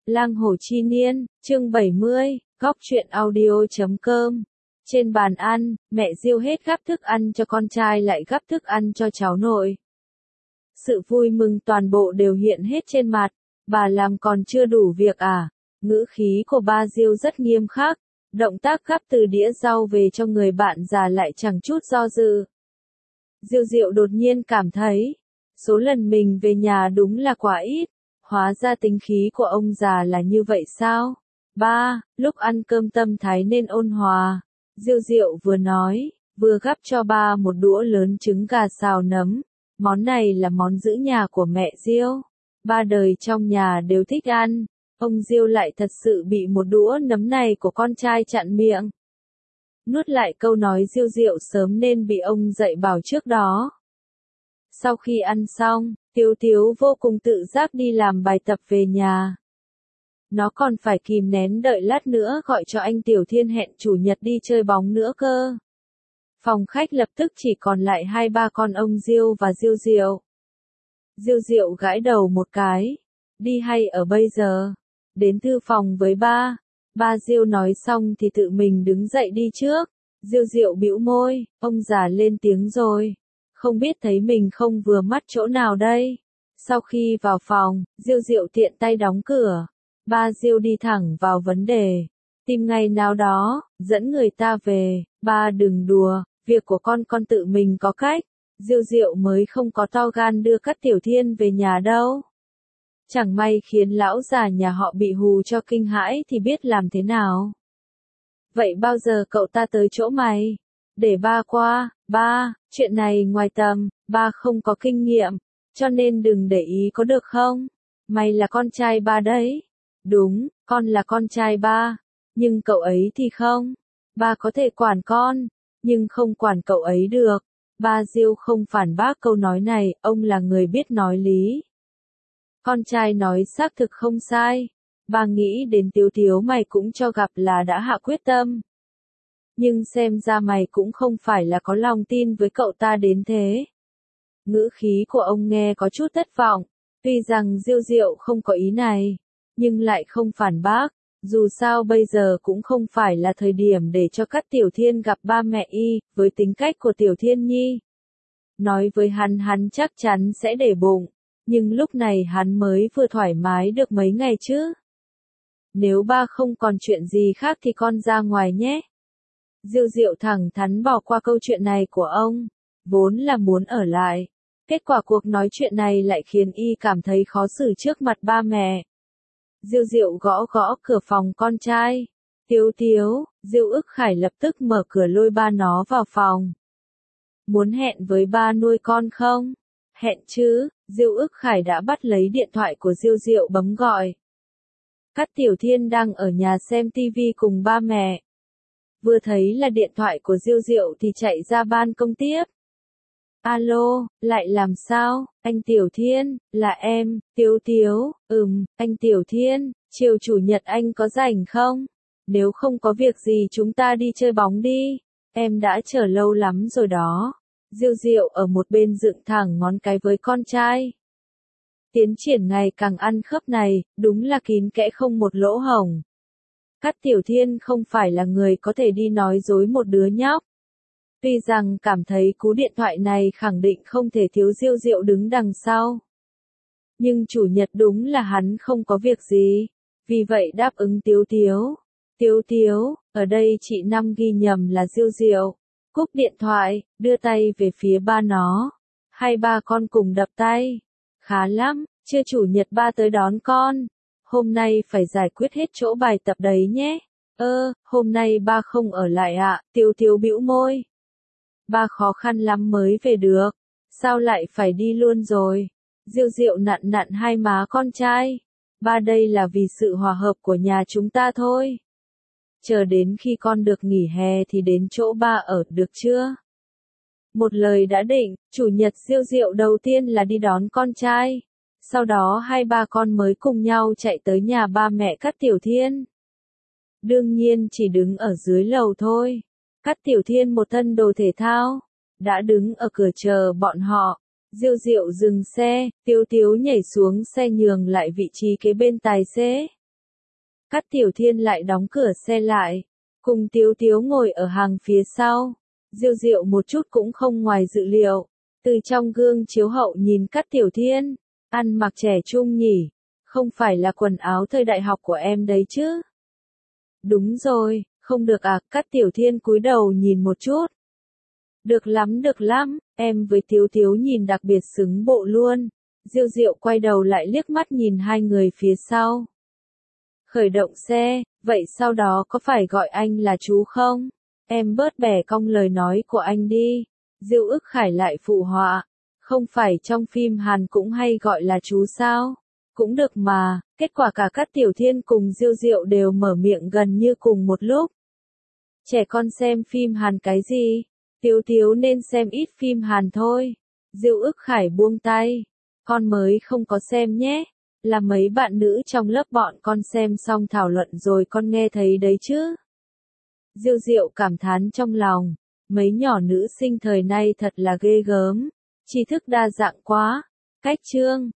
Lang Hồ Chi Niên, chương 70, góc truyện audio.com. Trên bàn ăn, mẹ Diêu hết gắp thức ăn cho con trai lại gắp thức ăn cho cháu nội. Sự vui mừng toàn bộ đều hiện hết trên mặt, bà làm còn chưa đủ việc à? Ngữ khí của ba Diêu rất nghiêm khắc, động tác gắp từ đĩa rau về cho người bạn già lại chẳng chút do dự. Diêu Diệu đột nhiên cảm thấy, số lần mình về nhà đúng là quá ít. Hóa ra tính khí của ông già là như vậy sao? Ba, lúc ăn cơm tâm thái nên ôn hòa. Diêu Diệu vừa nói, vừa gắp cho ba một đũa lớn trứng gà xào nấm. Món này là món giữ nhà của mẹ Diêu. Ba đời trong nhà đều thích ăn. Ông Diêu lại thật sự bị một đũa nấm này của con trai chặn miệng. Nuốt lại câu nói Diêu Diệu sớm nên bị ông dạy bảo trước đó. Sau khi ăn xong, Tiếu Tiếu vô cùng tự giác đi làm bài tập về nhà. Nó còn phải kìm nén đợi lát nữa gọi cho anh Tiểu Thiên hẹn chủ nhật đi chơi bóng nữa cơ. Phòng khách lập tức chỉ còn lại hai ba con ông Diêu và Diêu Diệu. Diêu Diệu gãi đầu một cái. Đi hay ở bây giờ? Đến thư phòng với ba. Ba Diêu nói xong thì tự mình đứng dậy đi trước. Diêu Diệu bĩu môi, ông già lên tiếng rồi. Không biết thấy mình không vừa mắt chỗ nào đây. Sau khi vào phòng, Diêu Diệu tiện tay đóng cửa. Ba Diêu đi thẳng vào vấn đề. Tìm ngày nào đó, dẫn người ta về. Ba đừng đùa, việc của con tự mình có cách. Diêu Diệu mới không có to gan đưa Cát Tiểu Thiên về nhà đâu. Chẳng may khiến lão già nhà họ bị hù cho kinh hãi thì biết làm thế nào. Vậy bao giờ cậu ta tới chỗ mày? Để ba qua. Ba, chuyện này ngoài tầm, ba không có kinh nghiệm, cho nên đừng để ý có được không? Mày là con trai ba đấy. Đúng, con là con trai ba, nhưng cậu ấy thì không. Ba có thể quản con, nhưng không quản cậu ấy được. Ba Diêu không phản bác câu nói này, ông là người biết nói lý. Con trai nói xác thực không sai. Ba nghĩ đến Tiếu Tiếu mày cũng cho gặp là đã hạ quyết tâm. Nhưng xem ra mày cũng không phải là có lòng tin với cậu ta đến thế. Ngữ khí của ông nghe có chút thất vọng, tuy rằng Diêu Diệu không có ý này, nhưng lại không phản bác, dù sao bây giờ cũng không phải là thời điểm để cho Cát Tiểu Thiên gặp ba mẹ y, với tính cách của Tiểu Thiên Nhi. Nói với hắn chắc chắn sẽ để bụng, nhưng lúc này hắn mới vừa thoải mái được mấy ngày chứ. Nếu ba không còn chuyện gì khác thì con ra ngoài nhé. Diêu Diệu thẳng thắn bỏ qua câu chuyện này của ông, vốn là muốn ở lại. Kết quả cuộc nói chuyện này lại khiến y cảm thấy khó xử trước mặt ba mẹ. Diêu Diệu gõ gõ cửa phòng con trai. Tiếu Tiếu, Diêu Ức Khải lập tức mở cửa lôi ba nó vào phòng. Muốn hẹn với ba nuôi con không? Hẹn chứ, Diêu Ức Khải đã bắt lấy điện thoại của Diêu Diệu bấm gọi. Cát Tiểu Thiên đang ở nhà xem tivi cùng ba mẹ. Vừa thấy là điện thoại của Diêu Diệu thì chạy ra ban công tiếp. Alo, lại làm sao? Anh Tiểu Thiên, là em, Tiếu Tiếu, anh Tiểu Thiên, chiều chủ nhật anh có rảnh không? Nếu không có việc gì chúng ta đi chơi bóng đi, em đã chờ lâu lắm rồi đó. Diêu Diệu ở một bên dựng thẳng ngón cái với con trai. Tiến triển ngày càng ăn khớp này, đúng là kín kẽ không một lỗ hổng. Cát Tiểu Thiên không phải là người có thể đi nói dối một đứa nhóc. Tuy rằng cảm thấy cú điện thoại này khẳng định không thể thiếu Diêu Diệu đứng đằng sau. Nhưng chủ nhật đúng là hắn không có việc gì. Vì vậy đáp ứng Tiếu Tiếu. Tiếu Tiếu, ở đây chị Năm ghi nhầm là Diêu Diệu. Cúp điện thoại, đưa tay về phía ba nó. Hai ba con cùng đập tay. Khá lắm, chưa chủ nhật ba tới đón con. Hôm nay phải giải quyết hết chỗ bài tập đấy nhé. Hôm nay ba không ở lại ạ. Tiếu Tiếu bĩu môi. Ba khó khăn lắm mới về được. Sao lại phải đi luôn rồi? Diêu Diệu nặn nặn hai má con trai. Ba đây là vì sự hòa hợp của nhà chúng ta thôi. Chờ đến khi con được nghỉ hè thì đến chỗ ba ở được chưa? Một lời đã định, chủ nhật Diêu Diệu đầu tiên là đi đón con trai. Sau đó hai ba con mới cùng nhau chạy tới nhà ba mẹ Cát Tiểu Thiên. Đương nhiên chỉ đứng ở dưới lầu thôi. Cát Tiểu Thiên một thân đồ thể thao, đã đứng ở cửa chờ bọn họ. Diêu Diệu dừng xe, Tiếu Tiếu nhảy xuống xe nhường lại vị trí kế bên tài xế. Cát Tiểu Thiên lại đóng cửa xe lại, cùng Tiếu Tiếu ngồi ở hàng phía sau. Diêu Diệu một chút cũng không ngoài dự liệu, từ trong gương chiếu hậu nhìn Cát Tiểu Thiên, ăn mặc trẻ trung nhỉ, không phải là quần áo thời đại học của em đấy chứ? Đúng rồi, không được à, Cát Tiểu Thiên cúi đầu nhìn một chút. Được lắm, em với Tiếu Tiếu nhìn đặc biệt xứng bộ luôn. Diêu Diệu quay đầu lại liếc mắt nhìn hai người phía sau. Khởi động xe, vậy sau đó có phải gọi anh là chú không? Em bớt bẻ cong lời nói của anh đi. Diêu Ức Khải lại phụ họa. Không phải trong phim Hàn cũng hay gọi là chú sao? Cũng được mà, kết quả cả Cát Tiểu Thiên cùng Diêu Diệu đều mở miệng gần như cùng một lúc. Trẻ con xem phim Hàn cái gì? Tiếu Tiếu nên xem ít phim Hàn thôi. Diêu Ức Khải buông tay. Con mới không có xem nhé. Là mấy bạn nữ trong lớp bọn con xem xong thảo luận rồi con nghe thấy đấy chứ. Diêu Diệu cảm thán trong lòng. Mấy nhỏ nữ sinh thời nay thật là ghê gớm. Tri thức đa dạng quá. Cách chương.